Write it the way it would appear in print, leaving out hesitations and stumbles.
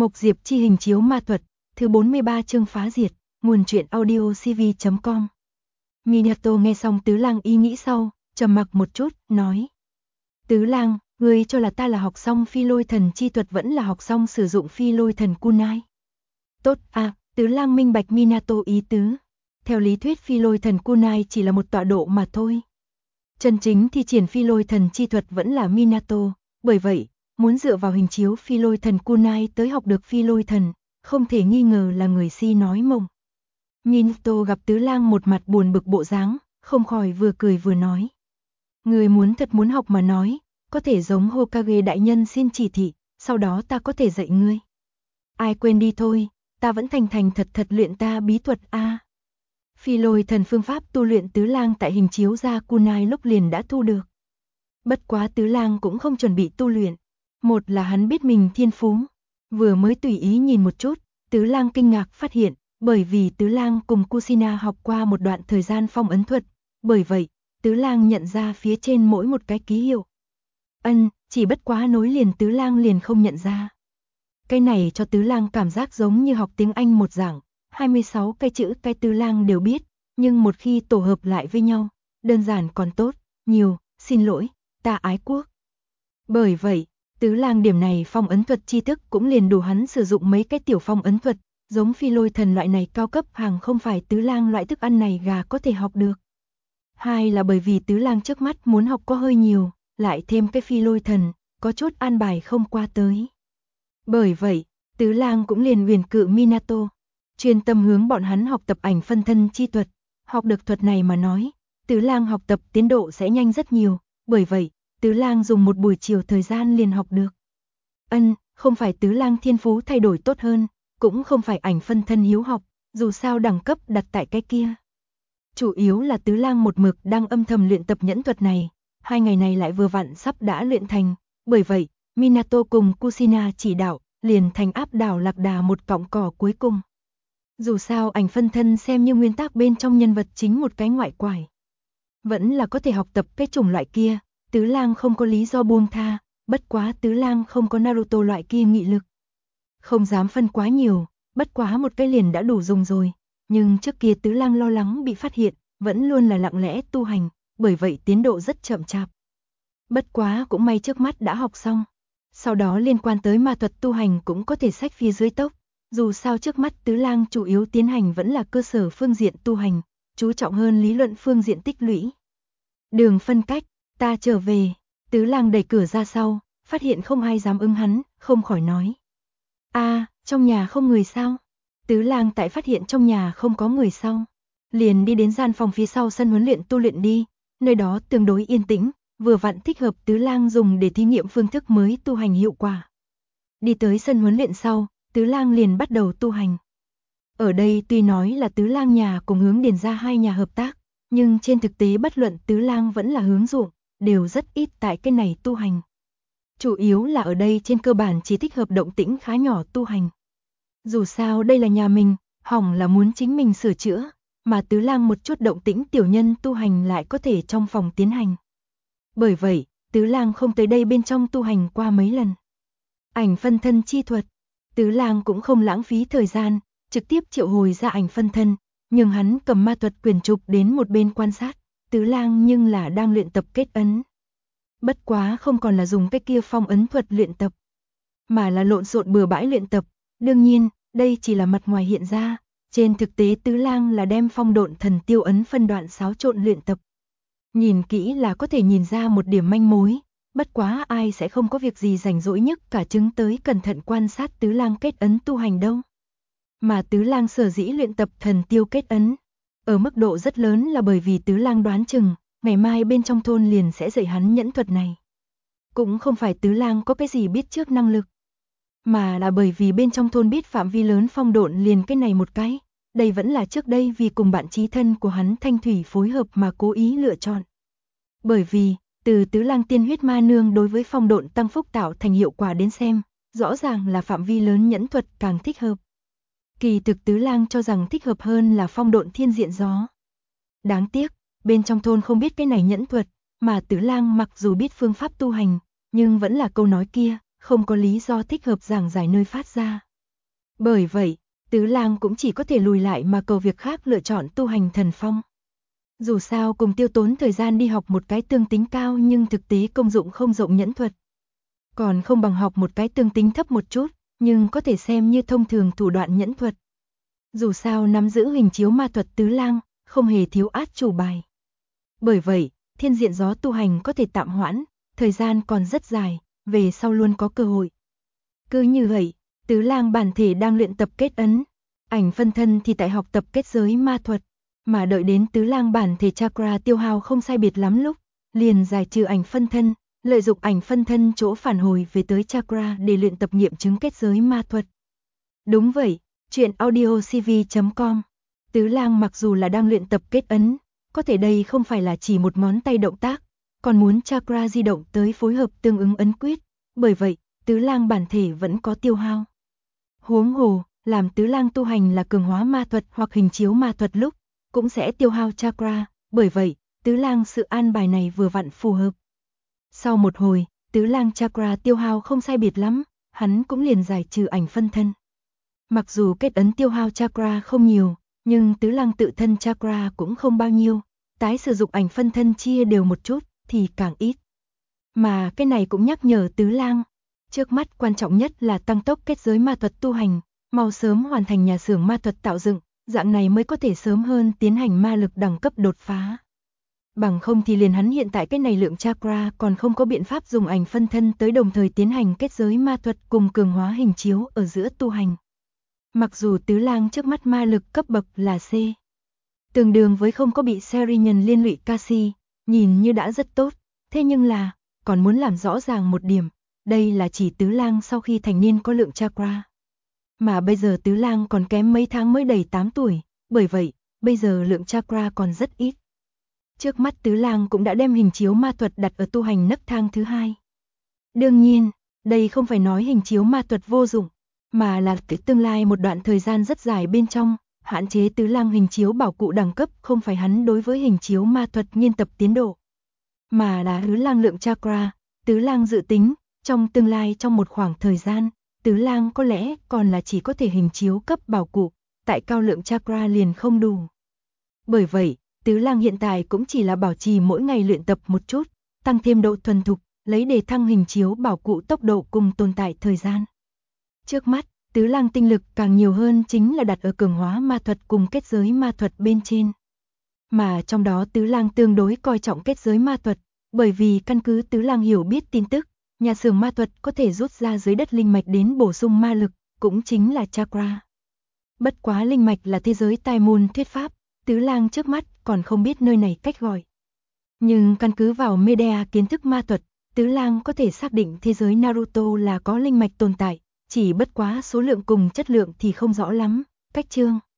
Mộc Diệp chi hình chiếu ma thuật, thứ 43 chương phá diệt, nguồn truyện audio cv.com. Minato nghe xong Tứ Lang ý nghĩ sau, trầm mặc một chút, nói. Tứ Lang, ngươi cho là ta là học xong phi lôi thần chi thuật vẫn là học xong sử dụng phi lôi thần kunai? Tốt à, Tứ Lang minh bạch Minato ý tứ. Theo lý thuyết phi lôi thần kunai chỉ là một tọa độ mà thôi. Chân chính thi triển phi lôi thần chi thuật vẫn là Minato, bởi vậy, muốn dựa vào hình chiếu phi lôi thần kunai tới học được phi lôi thần, không thể nghi ngờ là người si nói mộng. Minato gặp Tứ Lang một mặt buồn bực bộ dáng, không khỏi vừa cười vừa nói. Người thật muốn học mà nói, có thể giống Hokage đại nhân xin chỉ thị, sau đó ta có thể dạy ngươi. Ai quên đi thôi, ta vẫn thành thật luyện ta bí thuật a. Phi lôi thần phương pháp tu luyện Tứ Lang tại hình chiếu ra kunai lúc liền đã thu được. Bất quá Tứ Lang cũng không chuẩn bị tu luyện. Một là hắn biết mình thiên phú, vừa mới tùy ý nhìn một chút, Tứ Lang kinh ngạc phát hiện, bởi vì Tứ Lang cùng Kushina học qua một đoạn thời gian phong ấn thuật, bởi vậy, Tứ Lang nhận ra phía trên mỗi một cái ký hiệu. Chỉ bất quá nối liền Tứ Lang liền không nhận ra. Cái này cho Tứ Lang cảm giác giống như học tiếng Anh một dạng, 26 cái chữ cái Tứ Lang đều biết, nhưng một khi tổ hợp lại với nhau, đơn giản còn tốt, nhiều, xin lỗi, ta ái quốc. Bởi vậy, Tứ Lang điểm này phong ấn thuật tri thức cũng liền đủ hắn sử dụng mấy cái tiểu phong ấn thuật, giống phi lôi thần loại này cao cấp hàng không phải Tứ Lang loại thức ăn này gà có thể học được. Hai là bởi vì Tứ Lang trước mắt muốn học có hơi nhiều, lại thêm cái phi lôi thần, có chút an bài không qua tới. Bởi vậy, Tứ Lang cũng liền huyền cự Minato, chuyên tâm hướng bọn hắn học tập ảnh phân thân chi thuật, học được thuật này mà nói, Tứ Lang học tập tiến độ sẽ nhanh rất nhiều, bởi vậy, Tứ Lang dùng một buổi chiều thời gian liền học được. Không phải Tứ Lang thiên phú thay đổi tốt hơn, cũng không phải ảnh phân thân hiếu học, dù sao đẳng cấp đặt tại cái kia. Chủ yếu là Tứ Lang một mực đang âm thầm luyện tập nhẫn thuật này, 2 ngày này lại vừa vặn sắp đã luyện thành, bởi vậy, Minato cùng Kushina chỉ đạo, liền thành áp đảo lạc đà một cọng cỏ cuối cùng. Dù sao ảnh phân thân xem như nguyên tắc bên trong nhân vật chính một cái ngoại quải. Vẫn là có thể học tập cái chủng loại kia, Tứ Lang không có lý do buông tha, bất quá Tứ Lang không có Naruto loại kia nghị lực. Không dám phân quá nhiều, bất quá một cái liền đã đủ dùng rồi, nhưng trước kia Tứ Lang lo lắng bị phát hiện, vẫn luôn là lặng lẽ tu hành, bởi vậy tiến độ rất chậm chạp. Bất quá cũng may trước mắt đã học xong, sau đó liên quan tới ma thuật tu hành cũng có thể xách phía dưới tốc, dù sao trước mắt Tứ Lang chủ yếu tiến hành vẫn là cơ sở phương diện tu hành, chú trọng hơn lý luận phương diện tích lũy. Đường phân cách, ta trở về, Tứ Lang đẩy cửa ra sau, phát hiện không ai dám ứng hắn, không khỏi nói. Trong nhà không người sao? Tứ Lang tại phát hiện trong nhà không có người sau, liền đi đến gian phòng phía sau sân huấn luyện tu luyện đi, nơi đó tương đối yên tĩnh, vừa vặn thích hợp Tứ Lang dùng để thí nghiệm phương thức mới tu hành hiệu quả. Đi tới sân huấn luyện sau, Tứ Lang liền bắt đầu tu hành. Ở đây tuy nói là Tứ Lang nhà cùng hướng Điền gia hai nhà hợp tác, nhưng trên thực tế bất luận Tứ Lang vẫn là hướng ruộng, đều rất ít tại cái này tu hành. Chủ yếu là ở đây trên cơ bản chỉ thích hợp động tĩnh khá nhỏ tu hành. Dù sao đây là nhà mình, hỏng là muốn chính mình sửa chữa, mà Tứ Lang một chút động tĩnh tiểu nhân tu hành lại có thể trong phòng tiến hành. Bởi vậy, Tứ Lang không tới đây bên trong tu hành qua mấy lần. Ảnh phân thân chi thuật, Tứ Lang cũng không lãng phí thời gian, trực tiếp triệu hồi ra ảnh phân thân, nhưng hắn cầm ma thuật quyển trục đến một bên quan sát, Tứ Lang nhưng là đang luyện tập kết ấn. Bất quá không còn là dùng cái kia phong ấn thuật luyện tập, mà là lộn xộn bừa bãi luyện tập, đương nhiên, đây chỉ là mặt ngoài hiện ra, trên thực tế Tứ Lang là đem phong độn thần tiêu ấn phân đoạn xáo trộn luyện tập. Nhìn kỹ là có thể nhìn ra một điểm manh mối, bất quá ai sẽ không có việc gì rảnh rỗi nhất cả chứng tới cẩn thận quan sát Tứ Lang kết ấn tu hành đâu. Mà Tứ Lang sở dĩ luyện tập thần tiêu kết ấn, ở mức độ rất lớn là bởi vì Tứ Lang đoán chừng, ngày mai bên trong thôn liền sẽ dạy hắn nhẫn thuật này. Cũng không phải Tứ Lang có cái gì biết trước năng lực, mà là bởi vì bên trong thôn biết phạm vi lớn phong độn liền cái này một cái, đây vẫn là trước đây vì cùng bạn chí thân của hắn Thanh Thủy phối hợp mà cố ý lựa chọn. Bởi vì, từ Tứ Lang tiên huyết ma nương đối với phong độn tăng phúc tạo thành hiệu quả đến xem, rõ ràng là phạm vi lớn nhẫn thuật càng thích hợp. Kỳ thực Tứ Lang cho rằng thích hợp hơn là phong độn thiên diện gió. Đáng tiếc, bên trong thôn không biết cái này nhẫn thuật, mà Tứ Lang mặc dù biết phương pháp tu hành, nhưng vẫn là câu nói kia, không có lý do thích hợp giảng giải nơi phát ra, Bởi vậy, Tứ Lang cũng chỉ có thể lùi lại mà cầu việc khác lựa chọn tu hành thần phong. Dù sao cùng tiêu tốn thời gian đi học một cái tương tính cao nhưng thực tế công dụng không rộng nhẫn thuật. Còn không bằng học một cái tương tính thấp một chút, nhưng có thể xem như thông thường thủ đoạn nhẫn thuật. Dù sao nắm giữ hình chiếu ma thuật Tứ Lang, không hề thiếu át chủ bài. Bởi vậy, thiên diện gió tu hành có thể tạm hoãn, thời gian còn rất dài, về sau luôn có cơ hội. Cứ như vậy, Tứ Lang bản thể đang luyện tập kết ấn, ảnh phân thân thì tại học tập kết giới ma thuật, mà đợi đến Tứ Lang bản thể chakra tiêu hao không sai biệt lắm lúc, liền giải trừ ảnh phân thân, lợi dụng ảnh phân thân chỗ phản hồi về tới chakra để luyện tập nghiệm chứng kết giới ma thuật. Đúng vậy, chuyện audiocv.com. Tứ Lang mặc dù là đang luyện tập kết ấn, có thể đây không phải là chỉ một ngón tay động tác, còn muốn chakra di động tới phối hợp tương ứng ấn quyết, bởi vậy, Tứ Lang bản thể vẫn có tiêu hao. Huống hồ, làm Tứ Lang tu hành là cường hóa ma thuật hoặc hình chiếu ma thuật lúc, cũng sẽ tiêu hao chakra, bởi vậy, Tứ Lang sự an bài này vừa vặn phù hợp. Sau một hồi, Tứ Lang chakra tiêu hao không sai biệt lắm, hắn cũng liền giải trừ ảnh phân thân. Mặc dù kết ấn tiêu hao chakra không nhiều, nhưng Tứ Lang tự thân chakra cũng không bao nhiêu, tái sử dụng ảnh phân thân chia đều một chút thì càng ít. Mà cái này cũng nhắc nhở Tứ Lang, trước mắt quan trọng nhất là tăng tốc kết giới ma thuật tu hành, mau sớm hoàn thành nhà xưởng ma thuật tạo dựng, dạng này mới có thể sớm hơn tiến hành ma lực đẳng cấp đột phá. Bằng không thì liền hắn hiện tại cái này lượng chakra còn không có biện pháp dùng ảnh phân thân tới đồng thời tiến hành kết giới ma thuật cùng cường hóa hình chiếu ở giữa tu hành. Mặc dù Tứ Lang trước mắt ma lực cấp bậc là C, tương đương với không có bị Serian liên lụy Kasi, nhìn như đã rất tốt, thế nhưng là, còn muốn làm rõ ràng một điểm, đây là chỉ Tứ Lang sau khi thành niên có lượng chakra. Mà bây giờ Tứ Lang còn kém mấy tháng mới đầy 8 tuổi, bởi vậy, bây giờ lượng chakra còn rất ít. Trước mắt Tứ Lang cũng đã đem hình chiếu ma thuật đặt ở tu hành nấc thang thứ 2. Đương nhiên, đây không phải nói hình chiếu ma thuật vô dụng, mà là cái tương lai một đoạn thời gian rất dài bên trong, hạn chế Tứ Lang hình chiếu bảo cụ đẳng cấp không phải hắn đối với hình chiếu ma thuật nghiên tập tiến độ, mà là Tứ Lang lượng chakra. Tứ Lang dự tính, trong tương lai trong một khoảng thời gian, Tứ Lang có lẽ còn là chỉ có thể hình chiếu cấp bảo cụ, tại cao lượng chakra liền không đủ. Bởi vậy, Tứ Lang hiện tại cũng chỉ là bảo trì mỗi ngày luyện tập một chút, tăng thêm độ thuần thục, lấy để thăng hình chiếu bảo cụ tốc độ cùng tồn tại thời gian. Trước mắt, Tứ Lang tinh lực càng nhiều hơn chính là đặt ở cường hóa ma thuật cùng kết giới ma thuật bên trên. Mà trong đó Tứ Lang tương đối coi trọng kết giới ma thuật, bởi vì căn cứ Tứ Lang hiểu biết tin tức, nhà xưởng ma thuật có thể rút ra dưới đất linh mạch đến bổ sung ma lực, cũng chính là chakra. Bất quá linh mạch là thế giới tai môn thuyết pháp, Tứ Lang trước mắt còn không biết nơi này cách gọi. Nhưng căn cứ vào media kiến thức ma thuật, Tứ Lang có thể xác định thế giới Naruto là có linh mạch tồn tại, chỉ bất quá số lượng cùng chất lượng thì không rõ lắm. Cách chương